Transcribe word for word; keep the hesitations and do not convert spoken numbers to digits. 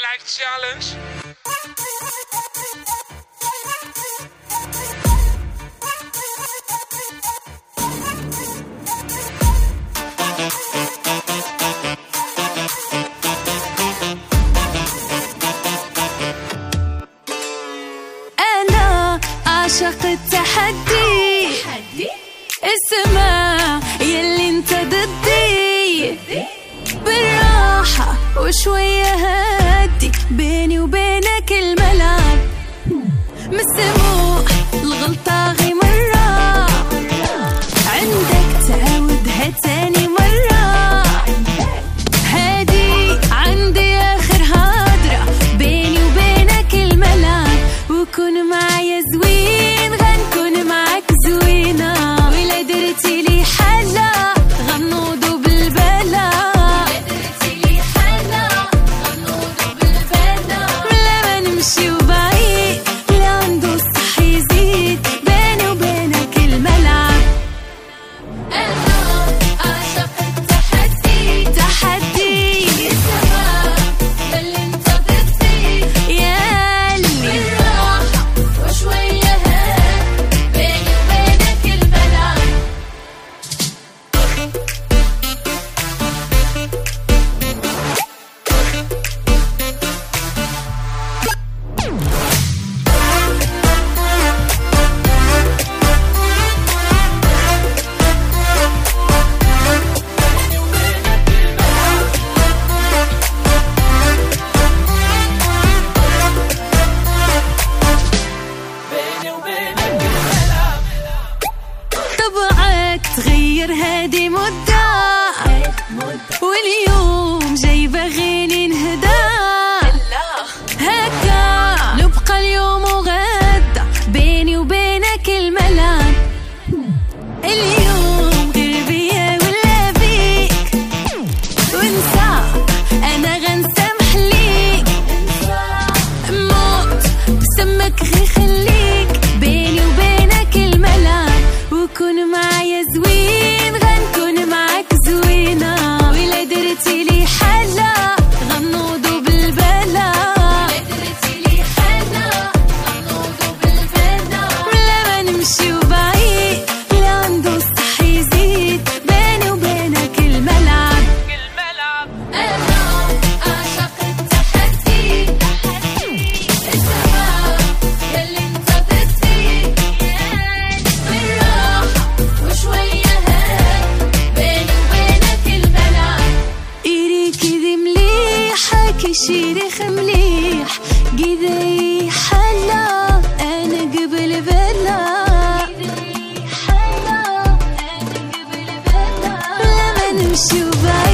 like challenge? أنا عاشق التحدي، اسمع يلي انت ضدي، بالراحة وشوية هادي، بيني وبينك الملعب مسموح الغلطة غي مرة، عندك تعاودها تاني مرة، هادي عندي آخر هادرة، بيني وبينك الملعب، وكون معايا زوين غنكون معاك زوينة، ولا درتي لي حالة غنوضو بالبلا، ولا ما نمشيو بعيد، لا عندو الصح يزيد، بيني وبينك الملعب. أنا عاشق التحدي، تحدي السماء ياللي انت ضدي، ياللي بالراحة وشوية هاد، بيني وبينك الملعب. طبعك تغير هادي مدة، واليوم جايبة غيني نهدى، هكا نبقى اليوم وغدا، بيني وبينك الملعب، اليوم غير بيا ولا بيك، وانسى انا غنسامح ليك، موت بسمك غير خليك، بيني وبينك الملعب، وكون معايا زوين غنكون معاك زوينة، ولا درتي لي حالة غنوضو بالبلا، ولا ما نمشيو بعيد، لا عندو الصح يزيد، بيني وبينك الملعب. أنا عاشق التحدي، السماء ياللي انت ضدي، بالراحة وشوية هاد، بيني وبينك الملعب. إيري كذي مليح، هاكي شيريخ مليح، قذي حلا أنا قبل بلا، لا ما نمشيو بعيد.